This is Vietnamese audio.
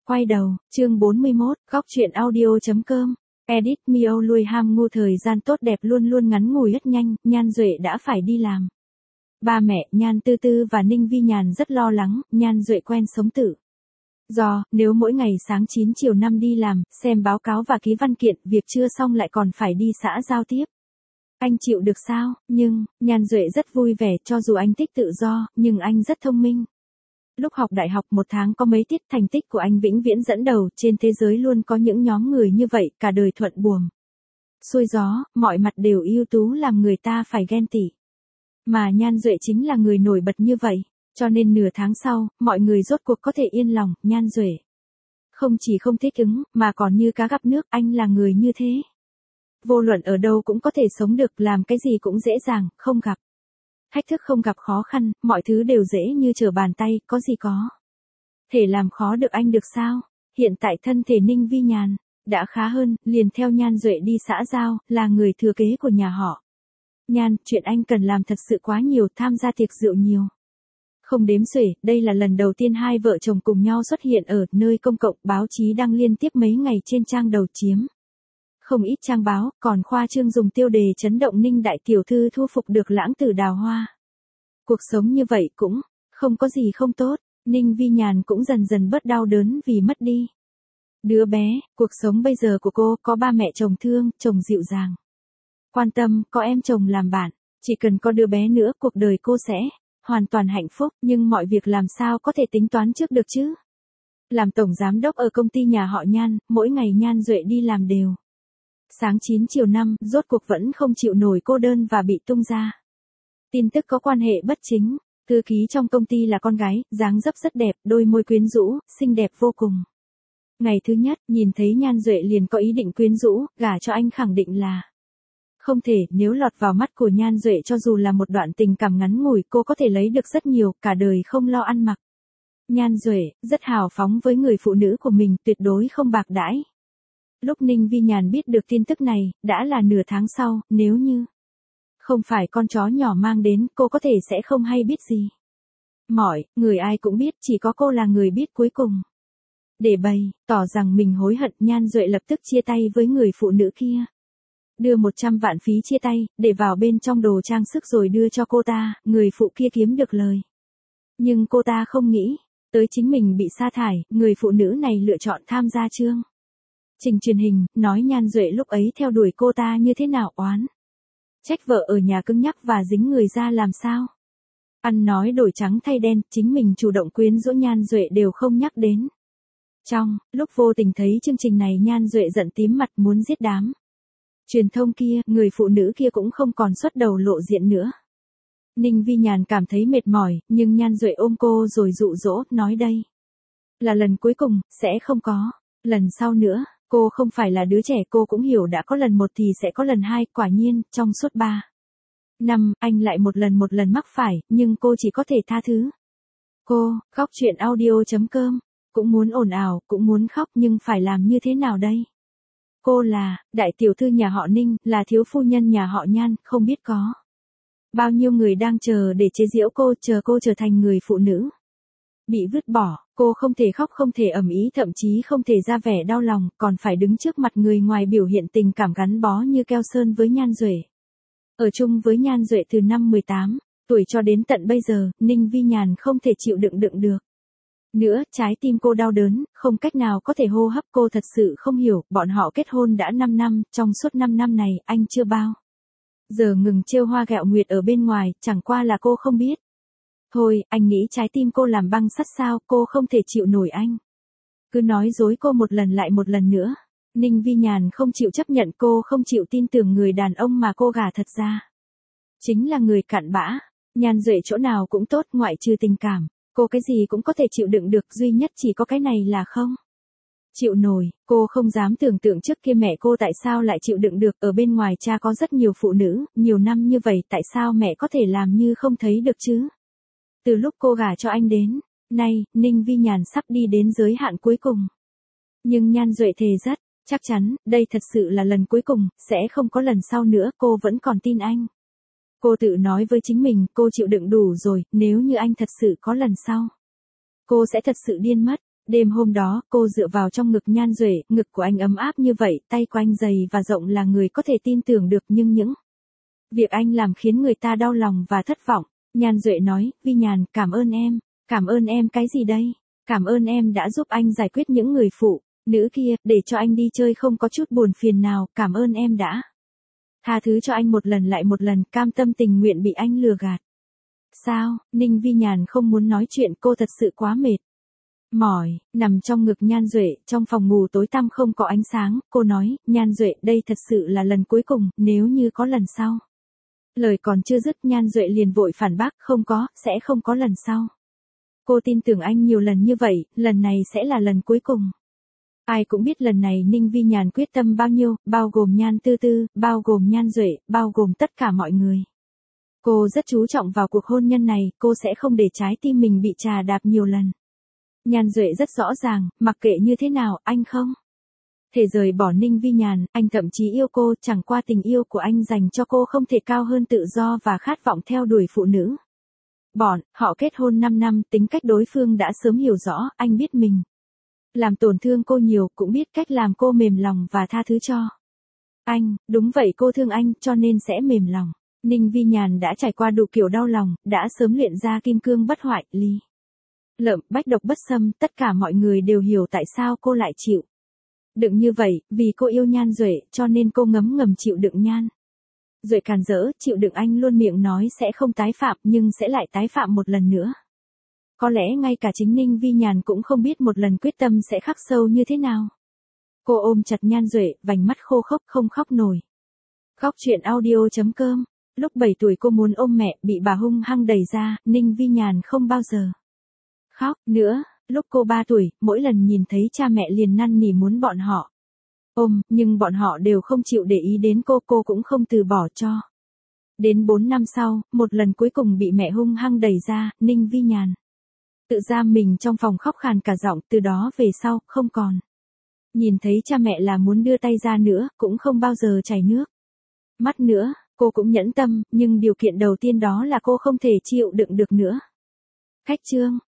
Quay đầu, chương 41, góc chuyện audio.com. Edit Mio lui ham ngu thời gian tốt đẹp luôn luôn ngắn ngủi rất nhanh, Nhan Duệ đã phải đi làm. Ba mẹ Nhan Tư Tư và Ninh Vi Nhàn rất lo lắng, Nhan Duệ quen sống tự do, nếu mỗi ngày sáng 9 chiều 5 đi làm, xem báo cáo và ký văn kiện, việc chưa xong lại còn phải đi xã giao tiếp. Anh chịu được sao? Nhưng, Nhan Duệ rất vui vẻ, cho dù anh thích tự do, nhưng anh rất thông minh. Lúc học đại học 1 tháng có mấy tiết, thành tích của anh vĩnh viễn dẫn đầu, trên thế giới luôn có những nhóm người như vậy, cả đời thuận buồm xuôi gió, mọi mặt đều ưu tú làm người ta phải ghen tị. Mà Nhan Duệ chính là người nổi bật như vậy, cho nên nửa tháng sau, mọi người rốt cuộc có thể yên lòng, Nhan Duệ không chỉ không thích ứng, mà còn như cá gặp nước, anh là người như thế. Vô luận ở đâu cũng có thể sống được, làm cái gì cũng dễ dàng, không gặp thách thức, không gặp khó khăn, mọi thứ đều dễ như trở bàn tay, có gì có thể làm khó được anh được sao? Hiện tại thân thể Ninh Vi Nhàn đã khá hơn, liền theo Nhan Duệ đi xã giao, là người thừa kế của nhà họ Nhan, chuyện anh cần làm thật sự quá nhiều, tham gia tiệc rượu nhiều không đếm xuể, đây là lần đầu tiên hai vợ chồng cùng nhau xuất hiện ở nơi công cộng, báo chí đăng liên tiếp mấy ngày trên trang đầu chiếm không ít trang báo, còn khoa trương dùng tiêu đề chấn động Ninh đại tiểu thư thu phục được lãng tử đào hoa. Cuộc sống như vậy cũng không có gì không tốt, Ninh Vi Nhàn cũng dần dần bớt đau đớn vì mất đi đứa bé. Cuộc sống bây giờ của cô có ba mẹ chồng thương, chồng dịu dàng quan tâm, có em chồng làm bạn, chỉ cần có đứa bé nữa cuộc đời cô sẽ hoàn toàn hạnh phúc, nhưng mọi việc làm sao có thể tính toán trước được chứ? Làm tổng giám đốc ở công ty nhà họ Nhan, mỗi ngày Nhan Duệ đi làm đều sáng 9 chiều 5, rốt cuộc vẫn không chịu nổi cô đơn và bị tung ra tin tức có quan hệ bất chính. Thư ký trong công ty là con gái, dáng dấp rất đẹp, đôi môi quyến rũ, xinh đẹp vô cùng. Ngày thứ nhất, nhìn thấy Nhan Duệ liền có ý định quyến rũ, gả cho anh khẳng định là không thể, nếu lọt vào mắt của Nhan Duệ cho dù là một đoạn tình cảm ngắn ngủi cô có thể lấy được rất nhiều, cả đời không lo ăn mặc. Nhan Duệ rất hào phóng với người phụ nữ của mình, tuyệt đối không bạc đãi. Lúc Ninh Vi Nhàn biết được tin tức này, đã là nửa tháng sau, nếu như không phải con chó nhỏ mang đến, cô có thể sẽ không hay biết gì. Mọi người ai cũng biết, chỉ có cô là người biết cuối cùng. Để bày tỏ rằng mình hối hận, Nhan Duệ lập tức chia tay với người phụ nữ kia. Đưa 100 vạn phí chia tay, để vào bên trong đồ trang sức rồi đưa cho cô ta, người phụ kia kiếm được lời. Nhưng cô ta không nghĩ tới chính mình bị sa thải, người phụ nữ này lựa chọn tham gia chương trình truyền hình, nói Nhan Duệ lúc ấy theo đuổi cô ta như thế nào, oán trách vợ ở nhà cứng nhắc và dính người ra làm sao. Ăn nói đổi trắng thay đen, chính mình chủ động quyến rũ Nhan Duệ đều không nhắc đến. Trong lúc vô tình thấy chương trình này, Nhan Duệ giận tím mặt muốn giết đám truyền thông kia, người phụ nữ kia cũng không còn xuất đầu lộ diện nữa. Ninh Vi Nhàn cảm thấy mệt mỏi, nhưng Nhan Duệ ôm cô rồi dụ dỗ, nói đây là lần cuối cùng, sẽ không có lần sau nữa. Cô không phải là đứa trẻ, cô cũng hiểu đã có lần 1 thì sẽ có lần 2, quả nhiên, trong suốt 3 năm, anh lại một lần mắc phải, nhưng cô chỉ có thể tha thứ. Cô, góc chuyện audio.com, cũng muốn ồn ào, cũng muốn khóc, nhưng phải làm như thế nào đây? Cô là đại tiểu thư nhà họ Ninh, là thiếu phu nhân nhà họ Nhan, không biết có bao nhiêu người đang chờ để chế giễu cô, chờ cô trở thành người phụ nữ bị vứt bỏ. Cô không thể khóc, không thể ầm ĩ, thậm chí không thể ra vẻ đau lòng, còn phải đứng trước mặt người ngoài biểu hiện tình cảm gắn bó như keo sơn với Nhan Duệ. Ở chung với Nhan Duệ từ năm 18 tuổi cho đến tận bây giờ, Ninh Vi Nhàn không thể chịu đựng được nữa, trái tim cô đau đớn, không cách nào có thể hô hấp. Cô thật sự không hiểu, bọn họ kết hôn đã 5 năm, trong suốt 5 năm này, anh chưa bao giờ ngừng trêu hoa ghẹo nguyệt ở bên ngoài, chẳng qua là cô không biết. Thôi, anh nghĩ trái tim cô làm băng sắt sao, cô không thể chịu nổi anh cứ nói dối cô một lần lại một lần nữa. Ninh Vi Nhàn không chịu chấp nhận, cô không chịu tin tưởng người đàn ông mà cô gả thật ra chính là người cặn bã. Nhan Duệ chỗ nào cũng tốt, ngoại trừ tình cảm, cô cái gì cũng có thể chịu đựng được, duy nhất chỉ có cái này là không chịu nổi. Cô không dám tưởng tượng trước kia mẹ cô tại sao lại chịu đựng được, ở bên ngoài cha có rất nhiều phụ nữ, nhiều năm như vậy, tại sao mẹ có thể làm như không thấy được chứ? Từ lúc cô gả cho anh đến nay, Ninh Vi Nhàn sắp đi đến giới hạn cuối cùng. Nhưng Nhan Duệ thề rất chắc chắn, đây thật sự là lần cuối cùng, sẽ không có lần sau nữa, cô vẫn còn tin anh. Cô tự nói với chính mình, cô chịu đựng đủ rồi, nếu như anh thật sự có lần sau, cô sẽ thật sự điên mất. Đêm hôm đó, cô dựa vào trong ngực Nhan Duệ, ngực của anh ấm áp như vậy, tay của anh dày và rộng là người có thể tin tưởng được nhưng những việc anh làm khiến người ta đau lòng và thất vọng. Nhan Duệ nói, Vi Nhàn, cảm ơn em. Cảm ơn em cái gì đây? Cảm ơn em đã giúp anh giải quyết những người phụ nữ kia, để cho anh đi chơi không có chút buồn phiền nào, cảm ơn em đã tha thứ cho anh một lần lại một lần, cam tâm tình nguyện bị anh lừa gạt. Sao? Ninh Vi Nhàn không muốn nói chuyện, cô thật sự quá mệt mỏi, nằm trong ngực Nhan Duệ, trong phòng ngủ tối tăm không có ánh sáng, cô nói, Nhan Duệ, đây thật sự là lần cuối cùng, nếu như có lần sau. Lời còn chưa dứt Nhan Duệ liền vội phản bác, không có, sẽ không có lần sau. Cô tin tưởng anh nhiều lần như vậy, lần này sẽ là lần cuối cùng. Ai cũng biết lần này Ninh Vi Nhàn quyết tâm bao nhiêu, bao gồm Nhan Tư Tư, bao gồm Nhan Duệ, bao gồm tất cả mọi người. Cô rất chú trọng vào cuộc hôn nhân này, cô sẽ không để trái tim mình bị trà đạp nhiều lần. Nhan Duệ rất rõ ràng, mặc kệ như thế nào, anh không thể rời bỏ Ninh Vi Nhàn, anh thậm chí yêu cô, chẳng qua tình yêu của anh dành cho cô không thể cao hơn tự do và khát vọng theo đuổi phụ nữ. Họ kết hôn 5 năm, tính cách đối phương đã sớm hiểu rõ, anh biết mình làm tổn thương cô nhiều, cũng biết cách làm cô mềm lòng và tha thứ cho anh, đúng vậy cô thương anh, cho nên sẽ mềm lòng. Ninh Vi Nhàn đã trải qua đủ kiểu đau lòng, đã sớm luyện ra kim cương bất hoại, lý lợm, bách độc bất xâm, tất cả mọi người đều hiểu tại sao cô lại chịu đựng như vậy, vì cô yêu Nhan Duệ, cho nên cô ngấm ngầm chịu đựng Nhan Duệ càn rỡ, chịu đựng anh luôn miệng nói sẽ không tái phạm, nhưng sẽ lại tái phạm một lần nữa. Có lẽ ngay cả chính Ninh Vi Nhàn cũng không biết một lần quyết tâm sẽ khắc sâu như thế nào. Cô ôm chặt Nhan Duệ, vành mắt khô khốc không khóc nổi. Khóc chuyện audio.com. Lúc 7 tuổi cô muốn ôm mẹ, bị bà hung hăng đẩy ra, Ninh Vi Nhàn không bao giờ khóc nữa. Lúc cô 3 tuổi, mỗi lần nhìn thấy cha mẹ liền năn nỉ muốn bọn họ ôm, nhưng bọn họ đều không chịu để ý đến cô cũng không từ bỏ cho. Đến 4 năm sau, một lần cuối cùng bị mẹ hung hăng đẩy ra, Ninh Vi Nhàn tự giam mình trong phòng khóc khàn cả giọng, từ đó về sau, không còn nhìn thấy cha mẹ là muốn đưa tay ra nữa, cũng không bao giờ chảy nước mắt nữa. Cô cũng nhẫn tâm, nhưng điều kiện đầu tiên đó là cô không thể chịu đựng được nữa. Khách chương.